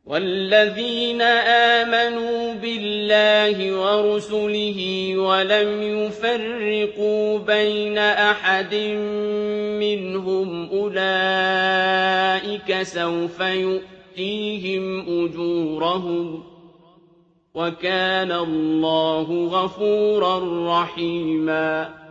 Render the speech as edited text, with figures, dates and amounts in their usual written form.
وَالَّذِينَ آمَنُوا بِاللَّهِ وَرُسُلِهِ وَلَمْ يُفَرِّقُوا بَيْنَ أَحَدٍ مِّنْهُمْ أُولَٰئِكَ سَوْفَ يُؤْتِيهِمْ أُجُورَهُمْ ۗ وَكَانَ اللَّهُ غَفُورًا رَّحِيمًا